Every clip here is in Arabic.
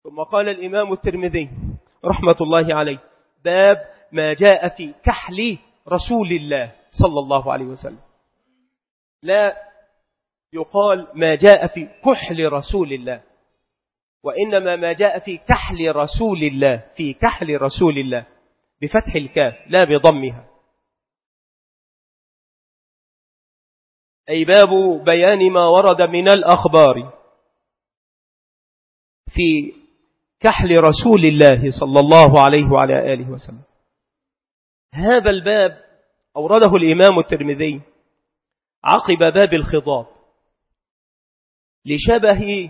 ثم قال الإمام الترمذي رحمة الله عليه: باب ما جاء في كحل رسول الله صلى الله عليه وسلم. لا يقال ما جاء في كحل رسول الله، وإنما ما جاء في كحل رسول الله، في كحل رسول الله بفتح الكاف لا بضمها. أي باب بيان ما ورد من الأخبار في كحل رسول الله صلى الله عليه وعلى آله وسلم. هذا الباب أورده الإمام الترمذي عقب باب الخضاب لشبه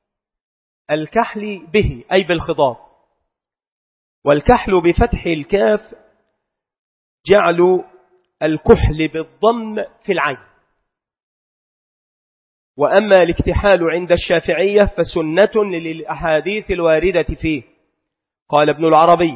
الكحل به، أي بالخضاب. والكحل بفتح الكاف جعل الكحل بالضم في العين. وأما الاكتحال عند الشافعية فسنة للأحاديث الواردة فيه. قال ابن العربي: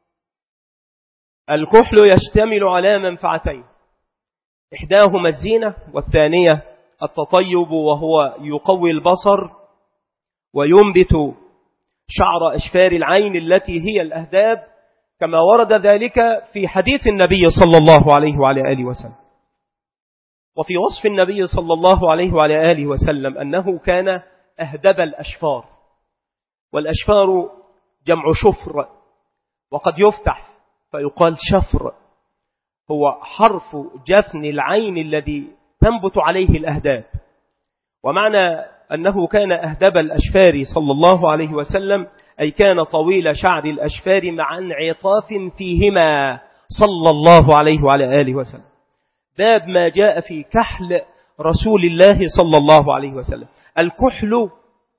الكحل يشتمل على منفعتين، إحداهما الزينة، والثانية التطيب، وهو يقوي البصر وينبت شعر أشفار العين التي هي الأهداب، كما ورد ذلك في حديث النبي صلى الله عليه وعلى آله وسلم. وفي وصف النبي صلى الله عليه وعلى آله وسلم أنه كان أهدب الأشفار، والأشفار جمع شفر، وقد يفتح فيقال شفر، هو حرف جفن العين الذي تنبت عليه الأهداب. ومعنى أنه كان أهدب الأشفار صلى الله عليه وسلم أي كان طويل شعر الأشفار مع انعطاف فيهما صلى الله عليه وعلى آله وسلم. باب ما جاء في كحل رسول الله صلى الله عليه وسلم. الكحل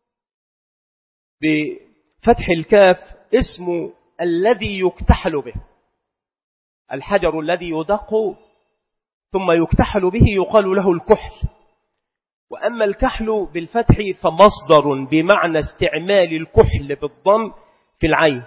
بفتح الكاف اسم الذي يكتحل به، الحجر الذي يدق ثم يكتحل به يقال له الكحل. وأما الكحل بالفتح فمصدر بمعنى استعمال الكحل بالضم في العين.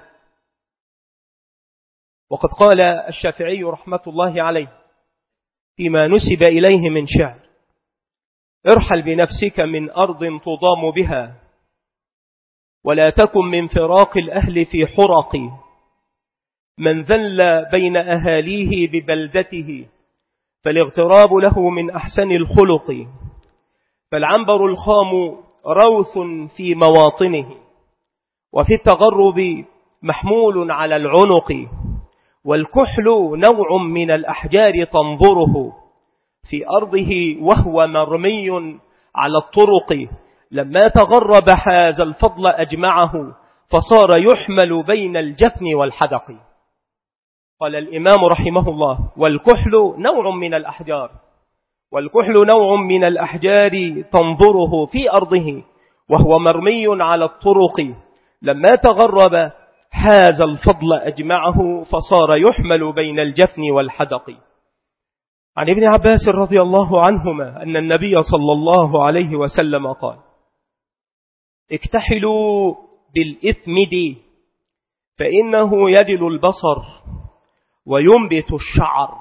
وقد قال الشافعي رحمة الله عليه فيما نسب إليه من شعر: ارحل بنفسك من أرض تضام بها، ولا تكن من فراق الأهل في حرق، من ذل بين أهاليه ببلدته، فالاغتراب له من أحسن الخلق، فالعنبر الخام روث في مواطنه، وفي التغرب محمول على العنق، والكحل نوع من الأحجار تنظره في أرضه وهو مرمي على الطرق، لما تغرب حاز الفضل أجمعه، فصار يحمل بين الجفن والحدق. قال الإمام رحمه الله: والكحل نوع من الأحجار، والكحل نوع من الأحجار تنظره في أرضه وهو مرمي على الطرق، لما تغرب حاز الفضل أجمعه، فصار يحمل بين الجفن والحدق. عن ابن عباس رضي الله عنهما أن النبي صلى الله عليه وسلم قال: اكتحلوا بالإثمد فإنه يجل البصر وينبت الشعر.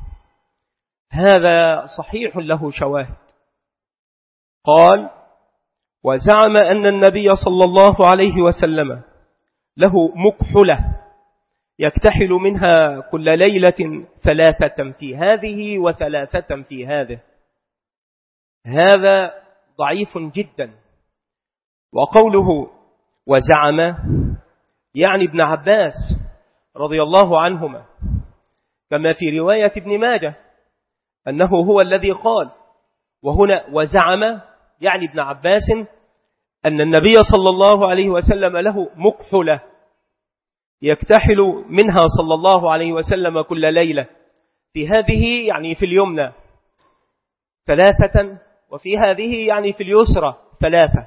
هذا صحيح له شواهد. قال: وزعم أن النبي صلى الله عليه وسلم له مكحلة يكتحل منها كل ليلة 3 في هذه و3 في هذه. هذا ضعيف جدا. وقوله وزعم يعني ابن عباس رضي الله عنهما، كما في رواية ابن ماجه أنه هو الذي قال. وهنا وزعم يعني ابن عباس أن النبي صلى الله عليه وسلم له مكحلة يكتحل منها صلى الله عليه وسلم كل ليلة، في هذه يعني في اليمنى 3 وفي هذه يعني في اليسرى 3.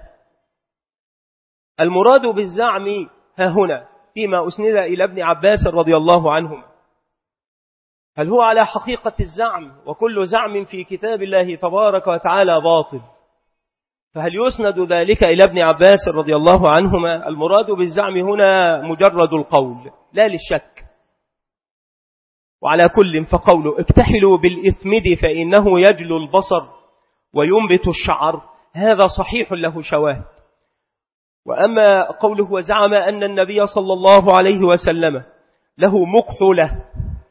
المراد بالزعم ها هنا فيما أسند إلى ابن عباس رضي الله عنهما، هل هو على حقيقة الزعم؟ وكل زعم في كتاب الله تبارك وتعالى باطل، فهل يسند ذلك إلى ابن عباس رضي الله عنهما؟ المراد بالزعم هنا مجرد القول لا للشك. وعلى كل فقوله اكتحلوا بالإثمد فإنه يجل البصر وينبت الشعر، هذا صحيح له شواهد. وأما قوله وزعم أن النبي صلى الله عليه وسلم له مكحلة،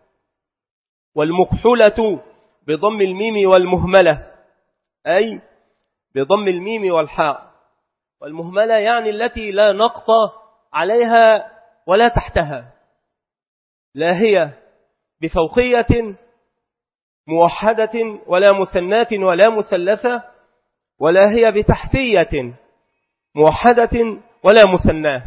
والمكحلة بضم الميم والمهملة، أي بضم الميم والحاء، والمهملة يعني التي لا نقط عليها ولا تحتها، لا هي بفوقية موحدة ولا مثنات ولا مثلثة، ولا هي بتحتية موحدة ولا مثناه.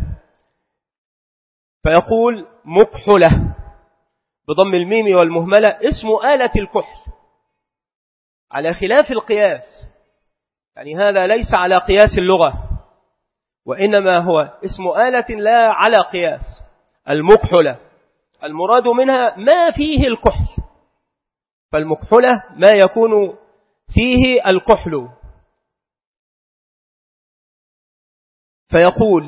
فيقول مكحلة بضم الميم والمهملة اسم آلة الكحل على خلاف القياس، يعني هذا ليس على قياس اللغة، وإنما هو اسم آلة لا على قياس. المكحلة المراد منها ما فيه الكحل، فالمكحلة ما يكون فيه الكحل. فيقول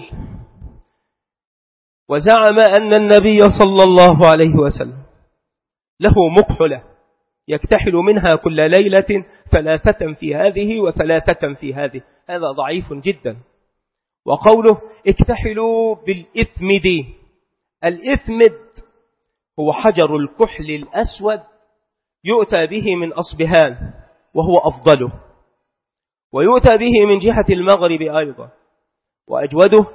وزعم أن النبي صلى الله عليه وسلم له مكحلة يكتحل منها كل ليلة 3 في هذه و3 في هذه، هذا ضعيف جدا. وقوله اكتحلوا بالإثمد، الإثمد هو حجر الكحل الأسود يؤتى به من أصبهان وهو أفضله، ويؤتى به من جهة المغرب أيضا، وأجود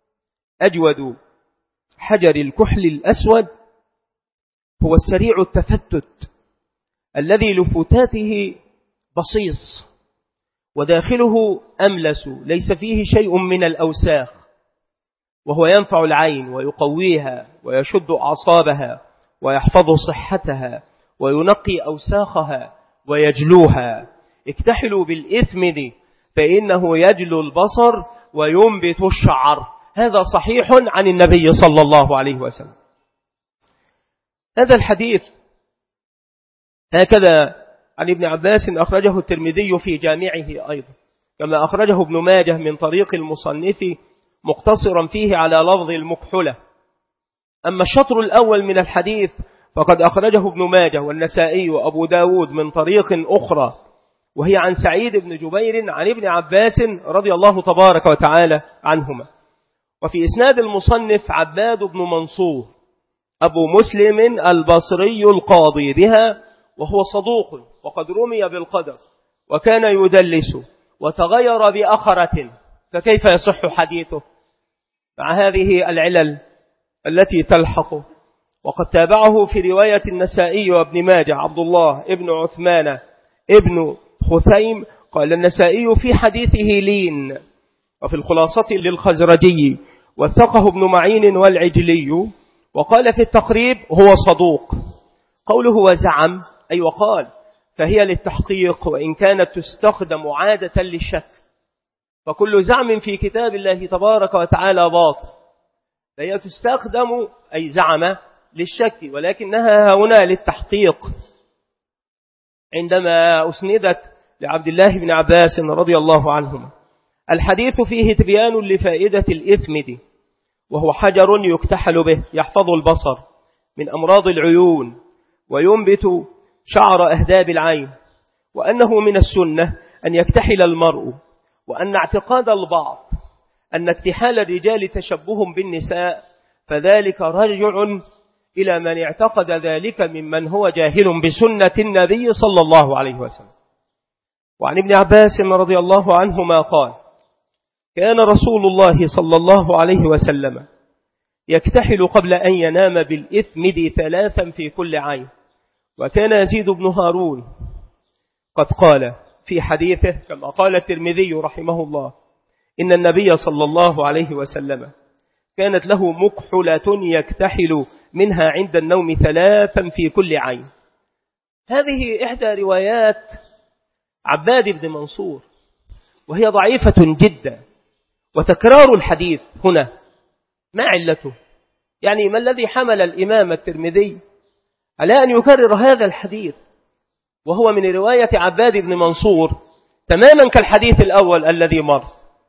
حجر الكحل الأسود هو السريع التفتت الذي لفتاته بصيص وداخله أملس ليس فيه شيء من الأوساخ، وهو ينفع العين ويقويها ويشد أعصابها ويحفظ صحتها وينقي أوساخها ويجلوها. اكتحلوا بالإثمد فإنه يجلو البصر وينبت الشعر، هذا صحيح عن النبي صلى الله عليه وسلم. هذا الحديث هكذا عن ابن عباس أخرجه الترمذي في جامعه أيضا، كما أخرجه ابن ماجه من طريق المصنف مقتصرا فيه على لفظ المكحلة. أما الشطر الأول من الحديث فقد أخرجه ابن ماجه والنسائي وأبو داود من طريق أخرى، وهي عن سعيد بن جبير عن ابن عباس رضي الله تبارك وتعالى عنهما. وفي إسناد المصنف عباد بن منصور أبو مسلم البصري القاضي بها، وهو صدوق وقد رمي بالقدر وكان يدلس وتغير بأخرة، فكيف يصح حديثه مع هذه العلل التي تلحقه؟ وقد تابعه في رواية النسائي وابن ماجه عبد الله ابن عثمان ابن خثيم، قال النسائي في حديثه لين، وفي الخلاصة للخزرجي وثقه ابن معين والعجلي، وقال في التقريب هو صدوق. قوله وزعم أي وقال فهي للتحقيق، وإن كانت تستخدم عادة للشك، فكل زعم في كتاب الله تبارك وتعالى باطل، فهي تستخدم أي زعم للشك، ولكنها هنا للتحقيق. عندما أسندت لعبد الله بن عباس رضي الله عنهما، الحديث فيه تبيان لفائدة الإثمد، وهو حجر يكتحل به يحفظ البصر من أمراض العيون وينبت شعر أهداب العين، وأنه من السنة أن يكتحل المرء، وأن اعتقاد البعض أن اكتحال الرجال تشبه بالنساء فذلك رجع إلى من اعتقد ذلك ممن هو جاهل بسنة النبي صلى الله عليه وسلم. وعن ابن عباس رضي الله عنهما قال كان رسول الله صلى الله عليه وسلم يكتحل قبل أن ينام بالإثمد 3 في كل عين. وكان يزيد بن هارون قد قال في حديثه كما قال الترمذي رحمه الله إن النبي صلى الله عليه وسلم كانت له مكحلة يكتحل منها عند النوم 3 في كل عين. هذه إحدى روايات عباد بن منصور، وهي ضعيفة جدا، وتكرار الحديث هنا ما علته؟ يعني ما الذي حمل الإمام الترمذي على أن يكرر هذا الحديث وهو من رواية عباد بن منصور تماما كالحديث الأول الذي مر؟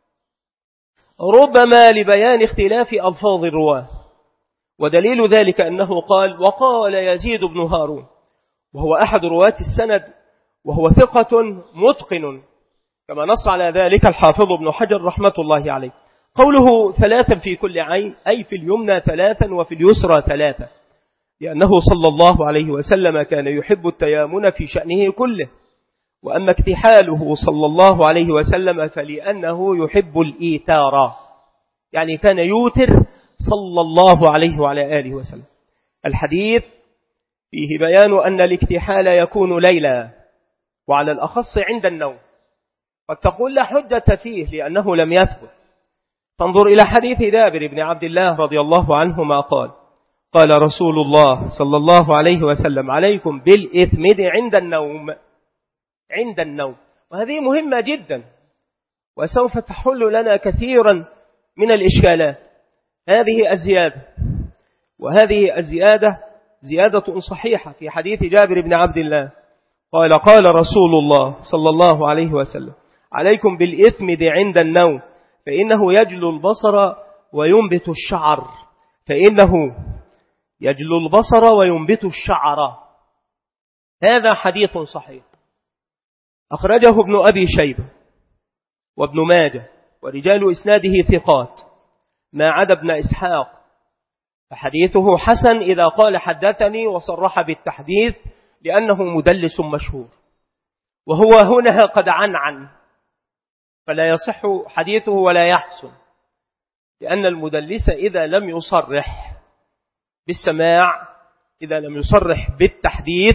ربما لبيان اختلاف ألفاظ الرواة، ودليل ذلك أنه قال وقال يزيد بن هارون، وهو أحد رواة السند، وهو ثقة متقن كما نص على ذلك الحافظ ابن حجر رحمة الله عليه. قوله 3 في كل عين أي في اليمنى 3 وفي اليسرى 3، لأنه صلى الله عليه وسلم كان يحب التيامن في شأنه كله. وأما اكتحاله صلى الله عليه وسلم فلأنه يحب الإيتار، يعني كان يوتر صلى الله عليه وعلى آله وسلم. الحديث فيه بيان أن الاكتحال يكون ليلا، وعلى الأخص عند النوم. قد تقول لا حجة فيه لأنه لم يثبت. فانظر إلى حديث جابر بن عبد الله رضي الله عنهما قال رسول الله صلى الله عليه وسلم عليكم بالإثمد عند النوم. عند النوم، وهذه مهمة جدا وسوف تحل لنا كثيرا من الإشكالات. هذه الزيادة، وهذه الزيادة زيادة صحيحة في حديث جابر بن عبد الله قال رسول الله صلى الله عليه وسلم عليكم بالإثمد عند النوم فإنه يجلو البصر وينبت الشعر. فإنه يجلو البصر وينبت الشعر. هذا حديث صحيح أخرجه ابن أبي شيبة وابن ماجه، ورجال إسناده ثقات ما عدا ابن إسحاق، فحديثه حسن إذا قال حدثني وصرح بالتحديث، لأنه مدلس مشهور، وهو هنا قد عنعن، فلا يصح حديثه ولا يحسن، لأن المدلس إذا لم يصرح بالسماع، إذا لم يصرح بالتحديث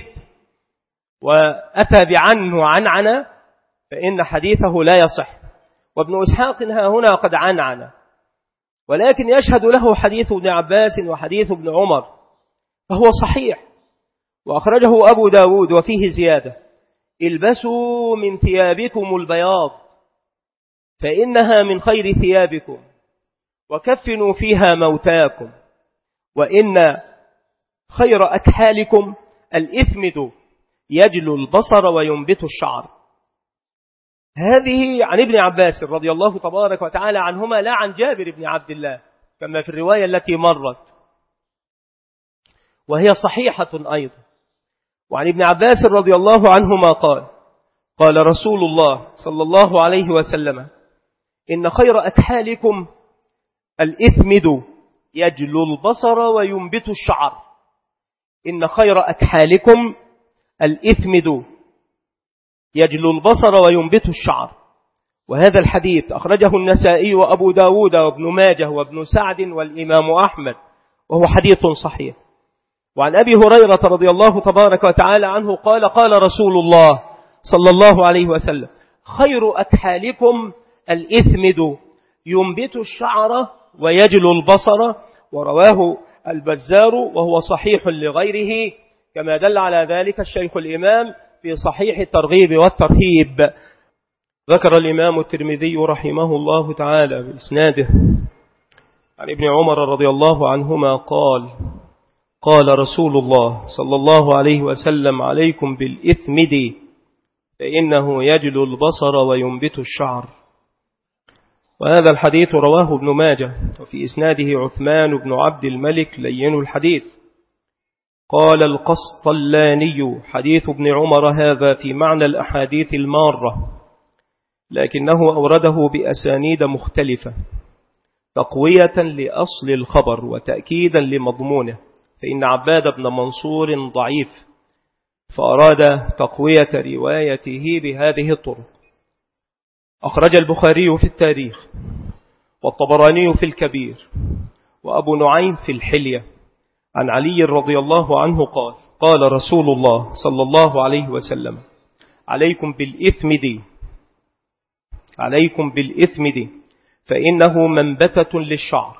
وأتى بعنه عنعنة، فإن حديثه لا يصح. وابن إسحاق هنا قد عنعن، ولكن يشهد له حديث ابن عباس وحديث ابن عمر، فهو صحيح. وأخرجه أبو داود وفيه زيادة: البسوا من ثيابكم البياض فإنها من خير ثيابكم، وكفنوا فيها موتاكم، وإن خير أكحالكم الإثمد يجلو البصر وينبت الشعر. هذه عن ابن عباس رضي الله تبارك وتعالى عنهما، لا عن جابر بن عبد الله كما في الرواية التي مرت، وهي صحيحة أيضا. وعن ابن عباس رضي الله عنهما قال رسول الله صلى الله عليه وسلم إن خير أكحالكم الإثمد يجلو البصر وينبت الشعر. إن خير أكحالكم الإثمد يجلو البصر وينبت الشعر. وهذا الحديث أخرجه النسائي وأبو داود وابن ماجه وابن سعد والإمام أحمد، وهو حديث صحيح. وعن أبي هريرة رضي الله تبارك وتعالى عنه قال رسول الله صلى الله عليه وسلم خير أكحالكم الإثمد ينبت الشعر ويجلو البصر. ورواه البزار وهو صحيح لغيره، كما دل على ذلك الشيخ الإمام في صحيح الترغيب والترهيب. ذكر الإمام الترمذي رحمه الله تعالى بإسناده عن ابن عمر رضي الله عنهما قال رسول الله صلى الله عليه وسلم عليكم بالإثمد فإنه يجلو البصر وينبت الشعر. وهذا الحديث رواه ابن ماجه، وفي إسناده عثمان بن عبد الملك لين الحديث. قال القسطلاني حديث ابن عمر هذا في معنى الأحاديث المارة، لكنه أورده بأسانيد مختلفة تقوية لأصل الخبر وتأكيدا لمضمونه، فإن عباد بن منصور ضعيف، فأراد تقوية روايته بهذه الطرق. أخرج البخاري في التاريخ، والطبراني في الكبير، وأبو نعيم في الحلية عن علي رضي الله عنه قال رسول الله صلى الله عليه وسلم عليكم بالإثمد فإنه منبتة للشعر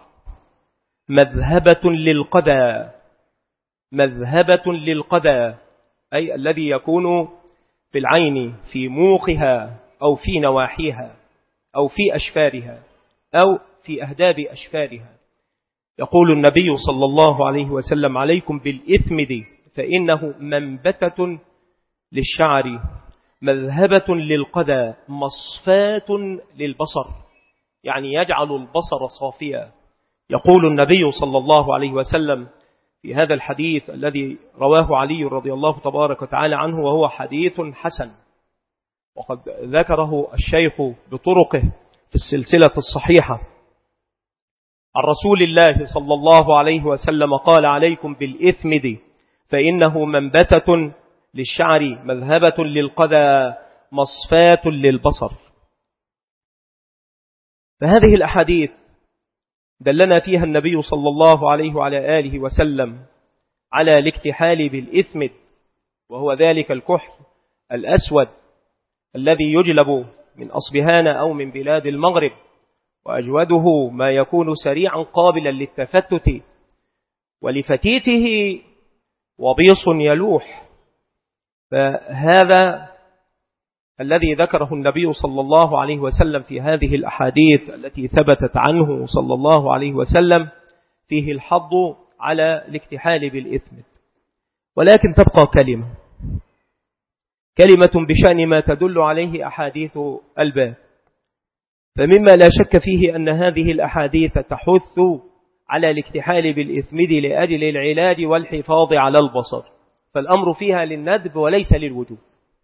مذهبة للقدى، أي الذي يكون في العين في موقها أو في نواحيها أو في أشفارها أو في أهداب أشفارها. يقول النبي صلى الله عليه وسلم عليكم بالإثمد فإنه منبتة للشعر مذهبة للقدى مصفاة للبصر، يعني يجعل البصر صافيا. يقول النبي صلى الله عليه وسلم في هذا الحديث الذي رواه علي رضي الله تبارك وتعالى عنه، وهو حديث حسن، وقد ذكره الشيخ بطرقه في السلسلة الصحيحة عن رسول الله صلى الله عليه وسلم قال: عليكم بالإثمد فإنه منبتة للشعر مذهبة للقذى مصفاة للبصر. فهذه الأحاديث دلنا فيها النبي صلى الله عليه وعلى آله وسلم على الاكتحال بالإثمد، وهو ذلك الكحل الأسود الذي يجلب من أصبهان أو من بلاد المغرب، وأجوده ما يكون سريعا قابلا للتفتت، ولفتيته وبيص يلوح. فهذا الذي ذكره النبي صلى الله عليه وسلم في هذه الأحاديث التي ثبتت عنه صلى الله عليه وسلم فيه الحض على الاكتحال بالإثم. ولكن تبقى كلمة بشأن ما تدل عليه أحاديث الباب. فمما لا شك فيه أن هذه الأحاديث تحث على الاكتحال بالإثمد لأجل العلاج والحفاظ على البصر، فالأمر فيها للندب وليس للوجوب،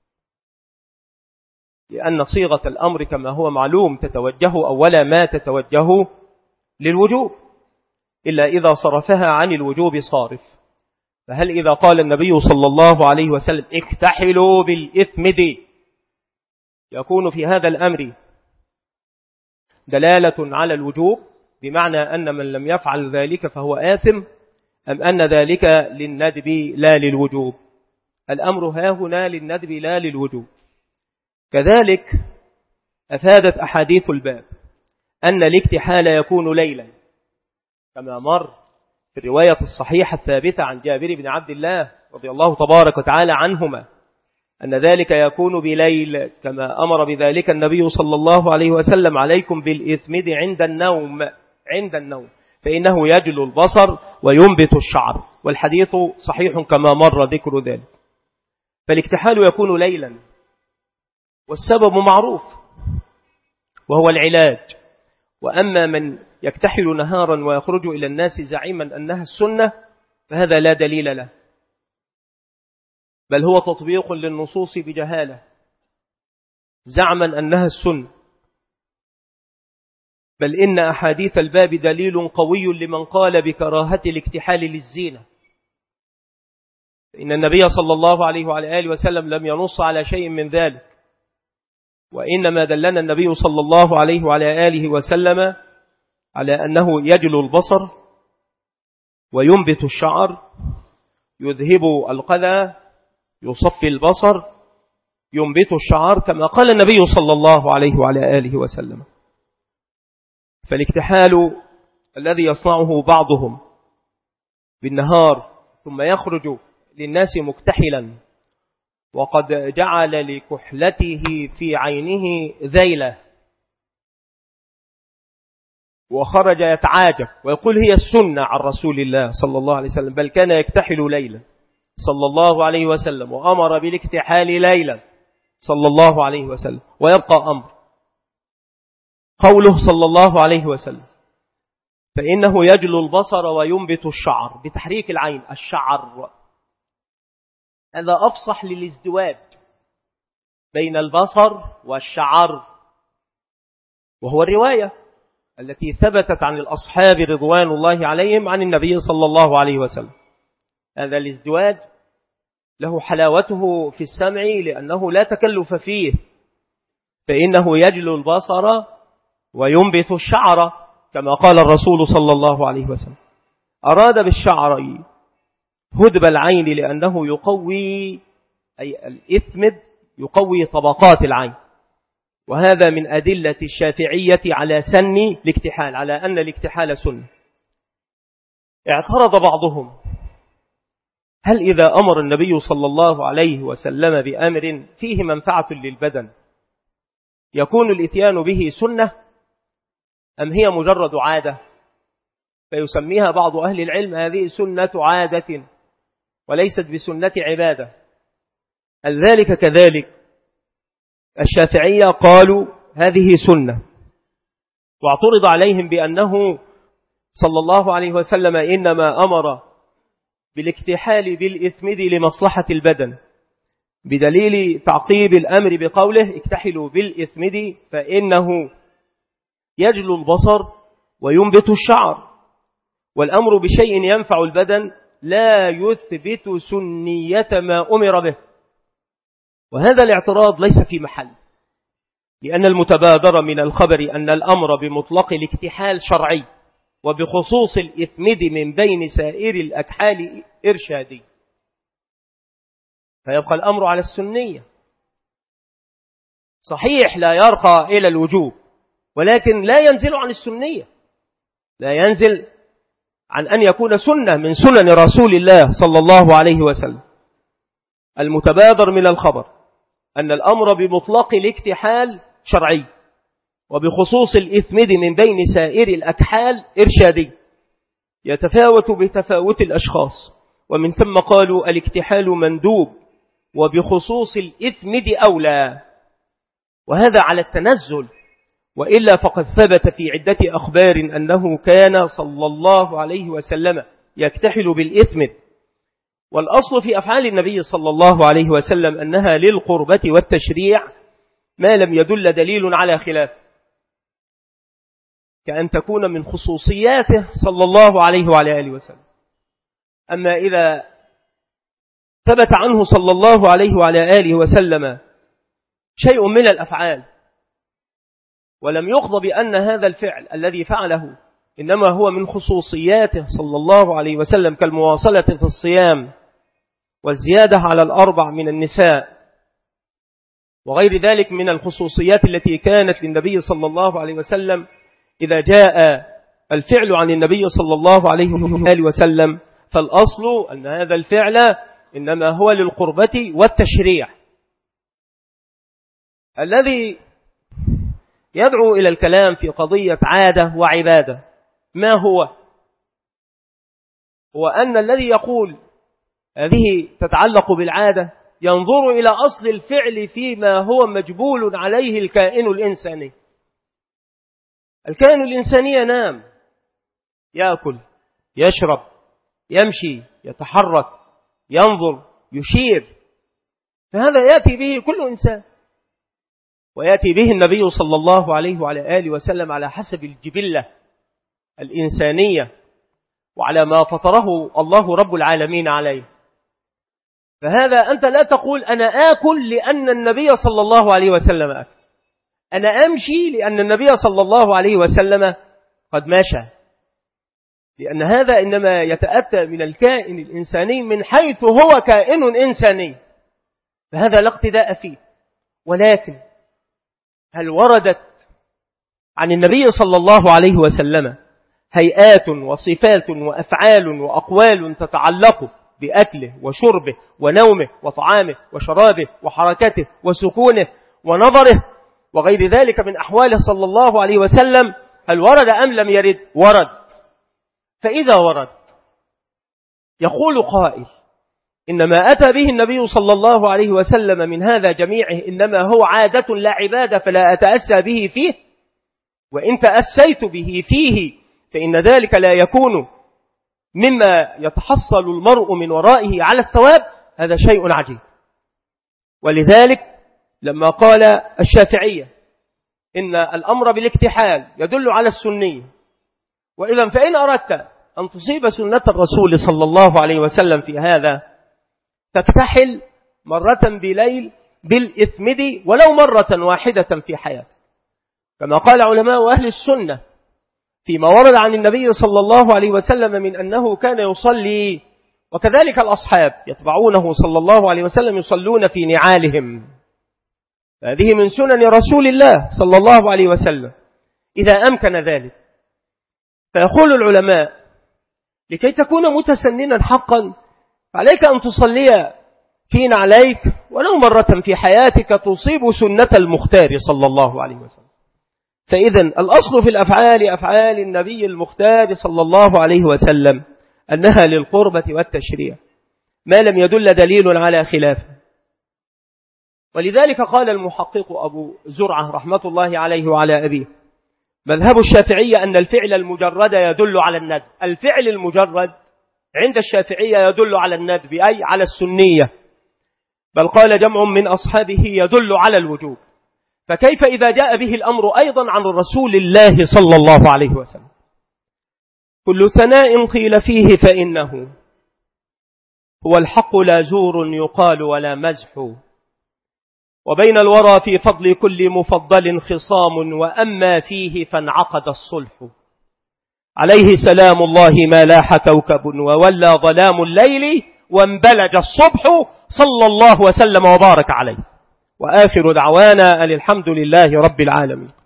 لأن صيغة الأمر كما هو معلوم تتوجه أولا ما تتوجه للوجوب، إلا إذا صرفها عن الوجوب صارف. فهل إذا قال النبي صلى الله عليه وسلم اكتحلوا بالإثمد يكون في هذا الأمر دلالة على الوجوب بمعنى أن من لم يفعل ذلك فهو آثم، أم أن ذلك للندب لا للوجوب؟ الأمر هاهنا للندب لا للوجوب. كذلك أفادت أحاديث الباب أن الاكتحال يكون ليلا، كما مر في الرواية الصحيحة الثابتة عن جابر بن عبد الله رضي الله تبارك وتعالى عنهما أن ذلك يكون بليل، كما أمر بذلك النبي صلى الله عليه وسلم: عليكم بالإثمد عند النوم فإنه يجل البصر وينبت الشعر. والحديث صحيح كما مر ذكر ذلك. فالاكتحال يكون ليلا، والسبب معروف وهو العلاج. وأما من يكتحل نهارا ويخرج إلى الناس زعيما أنها السنة فهذا لا دليل له، بل هو تطبيق للنصوص بجهالة زعما أنها السنة. بل إن أحاديث الباب دليل قوي لمن قال بكراهة الاكتحال للزينة، إن النبي صلى الله عليه وعلى آله وسلم لم ينص على شيء من ذلك، وإنما دلنا النبي صلى الله عليه وعلى آله وسلم على أنه يجل البصر وينبت الشعر، يذهب القذى، يصفي البصر، ينبت الشعر، كما قال النبي صلى الله عليه وعلى آله وسلم. فالاكتحال الذي يصنعه بعضهم بالنهار ثم يخرج للناس مكتحلا وقد جعل لكحلته في عينه ذيلة وخرج يتعاجب ويقول هي السنة عن رسول الله صلى الله عليه وسلم، بل كان يكتحل ليلا صلى الله عليه وسلم، وأمر بالاكتحال ليلا صلى الله عليه وسلم. ويبقى أمر قوله صلى الله عليه وسلم: فإنه يجل البصر وينبت الشعر، بتحريك العين الشعر. هذا أفصح للازدواج بين البصر والشعر، وهو الرواية التي ثبتت عن الأصحاب رضوان الله عليهم عن النبي صلى الله عليه وسلم. هذا الازدواج له حلاوته في السمع لأنه لا تكلف فيه، فإنه يجل البصر وينبت الشعر كما قال الرسول صلى الله عليه وسلم. أراد بالشعر هدب العين لأنه يقوي، أي الإثمد يقوي طبقات العين، وهذا من أدلة الشافعية على سن الاكتحال، على أن الاكتحال سنة. اعترض بعضهم: هل إذا أمر النبي صلى الله عليه وسلم بأمر فيه منفعة للبدن يكون الإتيان به سنة، أم هي مجرد عادة؟ فيسميها بعض أهل العلم هذه سنة عادة وليست بسنة عبادة. ذلك كذلك الشافعية قالوا هذه سنة، واعترض عليهم بأنه صلى الله عليه وسلم إنما أمر بالاكتحال بالإثمد لمصلحة البدن، بدليل تعقيب الأمر بقوله اكتحلوا بالإثمد فإنه يجل البصر وينبت الشعر، والأمر بشيء ينفع البدن لا يثبت سنية ما أمر به. وهذا الاعتراض ليس في محل، لأن المتبادر من الخبر أن الأمر بمطلق الاكتحال شرعي، وبخصوص الإثمد من بين سائر الأكحال إرشادي، فيبقى الأمر على السنية. صحيح لا يرقى إلى الوجوب، ولكن لا ينزل عن السنية، لا ينزل عن أن يكون سنة من سنن رسول الله صلى الله عليه وسلم. المتبادر من الخبر أن الأمر بمطلق الاكتحال شرعي، وبخصوص الإثمد من بين سائر الأكحال إرشادي، يتفاوت بتفاوت الأشخاص، ومن ثم قالوا الاكتحال مندوب، وبخصوص الإثمد أولى، وهذا على التنزل، وإلا فقد ثبت في عدة أخبار أنه كان صلى الله عليه وسلم يكتحل بالإثمد. والأصل في أفعال النبي صلى الله عليه وسلم أنها للقربة والتشريع ما لم يدل دليل على خلاف، كأن تكون من خصوصياته صلى الله عليه وعلى آله وسلم. أما إذا ثبت عنه صلى الله عليه وعلى آله وسلم شيء من الأفعال ولم يقض بأن هذا الفعل الذي فعله إنما هو من خصوصياته صلى الله عليه وسلم، كالمواصلة في الصيام والزيادة على 4 من النساء وغير ذلك من الخصوصيات التي كانت للنبي صلى الله عليه وسلم، إذا جاء الفعل عن النبي صلى الله عليه وآله وسلم فالأصل أن هذا الفعل إنما هو للقربة والتشريع. الذي يدعو إلى الكلام في قضية عادة وعبادة ما هو أن الذي يقول هذه تتعلق بالعادة ينظر إلى أصل الفعل فيما هو مجبول عليه الكائن الإنساني. الكائن الإنساني ينام، يأكل، يشرب، يمشي، يتحرك، ينظر، يشير، فهذا يأتي به كل إنسان، ويأتي به النبي صلى الله عليه وعلى آله وسلم على حسب الجبلة الإنسانية وعلى ما فطره الله رب العالمين عليه. فهذا أنت لا تقول أنا آكل لأن النبي صلى الله عليه وسلم أكل، أنا أمشي لأن النبي صلى الله عليه وسلم قد مشى، لأن هذا إنما يتأتى من الكائن الإنساني من حيث هو كائن إنساني، فهذا لا اقتداء فيه. ولكن هل وردت عن النبي صلى الله عليه وسلم هيئات وصفات وأفعال وأقوال تتعلق بأكله وشربه ونومه وطعامه وشرابه وحركته وسكونه ونظره وغير ذلك من أحواله صلى الله عليه وسلم؟ هل ورد أم لم يرد؟ ورد. فإذا ورد يقول قائل إنما أتى به النبي صلى الله عليه وسلم من هذا جميعه إنما هو عادة لا عبادة، فلا أتأسى به فيه، وإن تأسيت به فيه فإن ذلك لا يكون مما يتحصل المرء من ورائه على الثواب. هذا شيء عجيب. ولذلك لما قال الشافعية إن الأمر بالاكتحال يدل على السنية، وإذا فإن أردت أن تصيب سنة الرسول صلى الله عليه وسلم في هذا تكتحل مرة بليل بالإثمد ولو مرة واحدة في حياتك، كما قال علماء أهل السنة فيما ورد عن النبي صلى الله عليه وسلم من أنه كان يصلي، وكذلك الأصحاب يتبعونه صلى الله عليه وسلم يصلون في نعالهم. هذه من سنن رسول الله صلى الله عليه وسلم إذا أمكن ذلك. فيقول العلماء لكي تكون متسننا حقا عليك أن تصلي في نعليك ولو مرة في حياتك تصيب سنة المختار صلى الله عليه وسلم. فإذا الأصل في الأفعال أفعال النبي المختار صلى الله عليه وسلم أنها للقربة والتشريع ما لم يدل دليل على خلافه. ولذلك قال المحقق أبو زرعة رحمة الله عليه وعلى أبيه مذهب الشافعية أن الفعل المجرد يدل على الندب. الفعل المجرد عند الشافعية يدل على الندب أي على السنية، بل قال جمع من أصحابه يدل على الوجوب. فكيف إذا جاء به الأمر أيضا عن رسول الله صلى الله عليه وسلم؟ كل ثناء قيل فيه فإنه هو الحق لا زور يقال ولا مزح، وبين الورى في فضل كل مفضل خصام، وأما فيه فانعقد الصلح. عليه سلام الله ما لاح كوكب وولى ظلام الليل وانبلج الصبح، صلى الله وسلم وبارك عليه. وآخر دعوانا أن الحمد لله رب العالمين.